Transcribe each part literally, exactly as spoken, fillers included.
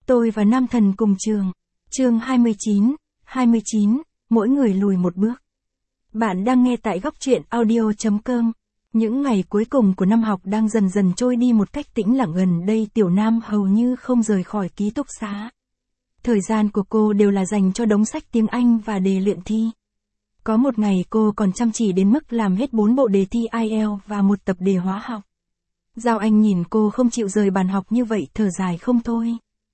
Tôi và Nam Thần cùng trường. Chương hai mươi chín, hai mươi chín, mỗi người lùi một bước. Bạn đang nghe tại góc truyện audio chấm com. Những ngày cuối cùng của năm học đang dần dần trôi đi một cách tĩnh lặng, gần đây Tiểu Nam hầu như không rời khỏi ký túc xá. Thời gian của cô đều là dành cho đống sách tiếng Anh và đề luyện thi. Có một ngày cô còn chăm chỉ đến mức làm hết bốn bộ đề thi ai eo và một tập đề hóa học. Giao Anh nhìn cô không chịu rời bàn học như vậy thở dài không thôi.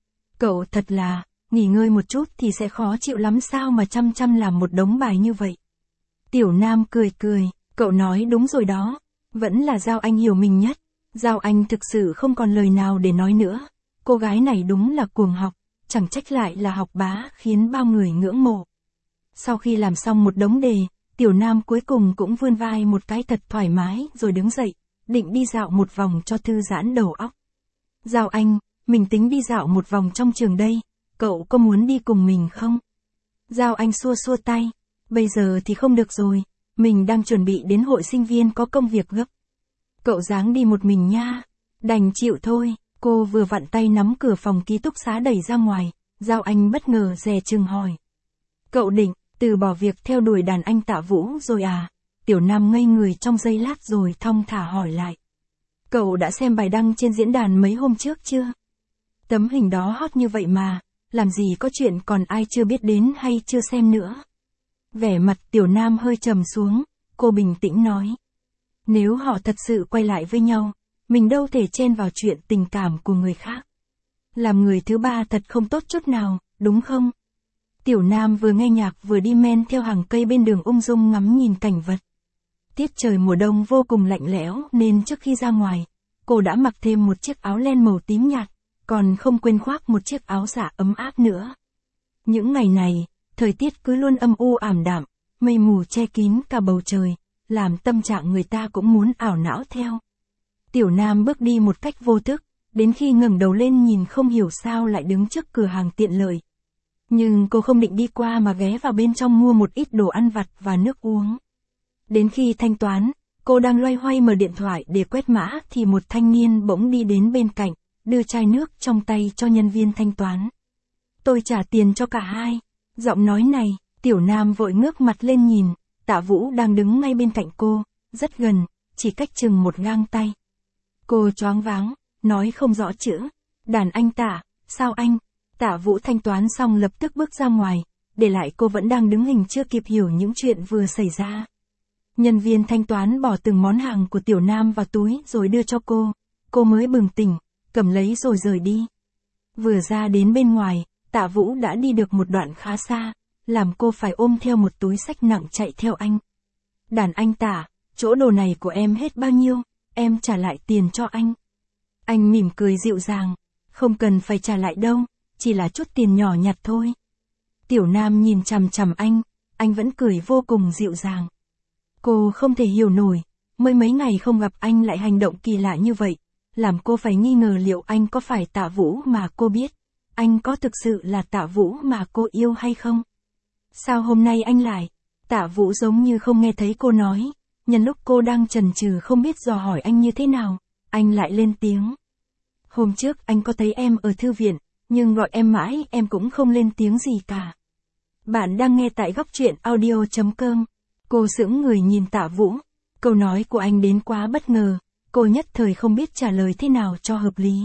Cậu thật là, nghỉ ngơi một chút thì sẽ khó chịu lắm, sao mà chăm chăm làm một đống bài như vậy. Tiểu Nam cười cười, cậu nói đúng rồi đó, vẫn là Giao Anh hiểu mình nhất. Giao Anh thực sự không còn lời nào để nói nữa, cô gái này đúng là cuồng học, chẳng trách lại là học bá khiến bao người ngưỡng mộ. Sau khi làm xong một đống đề, Tiểu Nam cuối cùng cũng vươn vai một cái thật thoải mái rồi đứng dậy, định đi dạo một vòng cho thư giãn đầu óc. Giao Anh, mình tính đi dạo một vòng trong trường đây, cậu có muốn đi cùng mình không? Giao Anh xua xua tay, bây giờ thì không được rồi, mình đang chuẩn bị đến hội sinh viên có công việc gấp. Cậu dáng đi một mình nha, đành chịu thôi. Cô vừa vặn tay nắm cửa phòng ký túc xá đẩy ra ngoài, Giao Anh bất ngờ dè chừng hỏi. Cậu định, từ bỏ việc theo đuổi đàn anh Tạ Vũ rồi à? Tiểu Nam ngây người trong giây lát rồi thong thả hỏi lại. Cậu đã xem bài đăng trên diễn đàn mấy hôm trước chưa? Tấm hình đó hot như vậy mà, làm gì có chuyện còn ai chưa biết đến hay chưa xem nữa. Vẻ mặt Tiểu Nam hơi trầm xuống, cô bình tĩnh nói. Nếu họ thật sự quay lại với nhau, mình đâu thể chen vào chuyện tình cảm của người khác. Làm người thứ ba thật không tốt chút nào, đúng không? Tiểu Nam vừa nghe nhạc vừa đi men theo hàng cây bên đường ung dung ngắm nhìn cảnh vật. Tiết trời mùa đông vô cùng lạnh lẽo nên trước khi ra ngoài, cô đã mặc thêm một chiếc áo len màu tím nhạt, còn không quên khoác một chiếc áo dạ ấm áp nữa. Những ngày này, thời tiết cứ luôn âm u ảm đạm, mây mù che kín cả bầu trời, làm tâm trạng người ta cũng muốn ảo não theo. Tiểu Nam bước đi một cách vô thức, đến khi ngẩng đầu lên nhìn không hiểu sao lại đứng trước cửa hàng tiện lợi. Nhưng cô không định đi qua mà ghé vào bên trong mua một ít đồ ăn vặt và nước uống. Đến khi thanh toán, cô đang loay hoay mở điện thoại để quét mã thì một thanh niên bỗng đi đến bên cạnh, đưa chai nước trong tay cho nhân viên thanh toán. Tôi trả tiền cho cả hai. Giọng nói này, Tiểu Nam vội ngước mặt lên nhìn, Tạ Vũ đang đứng ngay bên cạnh cô, rất gần, chỉ cách chừng một gang tay. Cô choáng váng, nói không rõ chữ. Đàn anh Tạ, sao anh? Tạ Vũ thanh toán xong lập tức bước ra ngoài, để lại cô vẫn đang đứng hình chưa kịp hiểu những chuyện vừa xảy ra. Nhân viên thanh toán bỏ từng món hàng của Tiểu Nam vào túi rồi đưa cho cô, cô mới bừng tỉnh, cầm lấy rồi rời đi. Vừa ra đến bên ngoài, Tạ Vũ đã đi được một đoạn khá xa, làm cô phải ôm theo một túi xách nặng chạy theo anh. Đàn anh Tạ, chỗ đồ này của em hết bao nhiêu, em trả lại tiền cho anh. Anh mỉm cười dịu dàng, không cần phải trả lại đâu, chỉ là chút tiền nhỏ nhặt thôi. Tiểu Nam nhìn chằm chằm anh, anh vẫn cười vô cùng dịu dàng. Cô không thể hiểu nổi, mới mấy ngày không gặp anh lại hành động kỳ lạ như vậy, làm cô phải nghi ngờ liệu anh có phải Tạ Vũ mà cô biết, anh có thực sự là Tạ Vũ mà cô yêu hay không? Sao hôm nay anh lại? Tạ Vũ giống như không nghe thấy cô nói, nhân lúc cô đang chần chừ không biết dò hỏi anh như thế nào, anh lại lên tiếng. Hôm trước anh có thấy em ở thư viện, nhưng gọi em mãi em cũng không lên tiếng gì cả. Bạn đang nghe tại góc truyện audio chấm com. Cô sững người nhìn Tạ Vũ, câu nói của anh đến quá bất ngờ, cô nhất thời không biết trả lời thế nào cho hợp lý.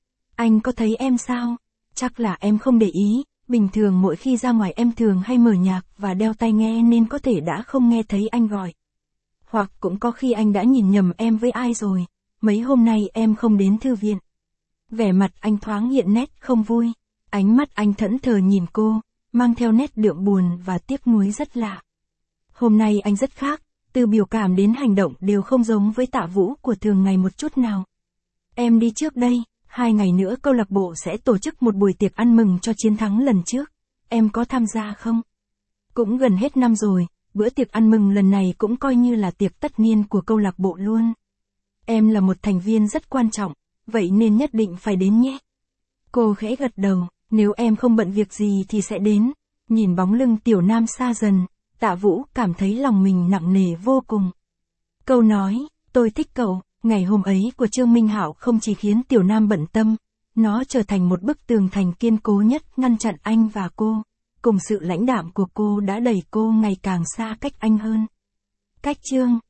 Anh có thấy em sao? Chắc là em không để ý, bình thường mỗi khi ra ngoài em thường hay mở nhạc và đeo tai nghe nên có thể đã không nghe thấy anh gọi. Hoặc cũng có khi anh đã nhìn nhầm em với ai rồi, mấy hôm nay em không đến thư viện. Vẻ mặt anh thoáng hiện nét không vui, ánh mắt anh thẫn thờ nhìn cô, mang theo nét đượm buồn và tiếc nuối rất lạ. Hôm nay anh rất khác, từ biểu cảm đến hành động đều không giống với Tạ Vũ của thường ngày một chút nào. Em đi trước đây, hai ngày nữa câu lạc bộ sẽ tổ chức một buổi tiệc ăn mừng cho chiến thắng lần trước, em có tham gia không? Cũng gần hết năm rồi, bữa tiệc ăn mừng lần này cũng coi như là tiệc tất niên của câu lạc bộ luôn. Em là một thành viên rất quan trọng, vậy nên nhất định phải đến nhé. Cô khẽ gật đầu, nếu em không bận việc gì thì sẽ đến. Nhìn bóng lưng Tiểu Nam xa dần, Tạ Vũ cảm thấy lòng mình nặng nề vô cùng. Câu nói, tôi thích cậu, ngày hôm ấy của Trương Minh Hạo không chỉ khiến Tiểu Nam bận tâm, Nó trở thành một bức tường thành kiên cố nhất ngăn chặn anh và cô, cùng sự lãnh đạm của cô đã đẩy cô ngày càng xa cách anh hơn. Cách chương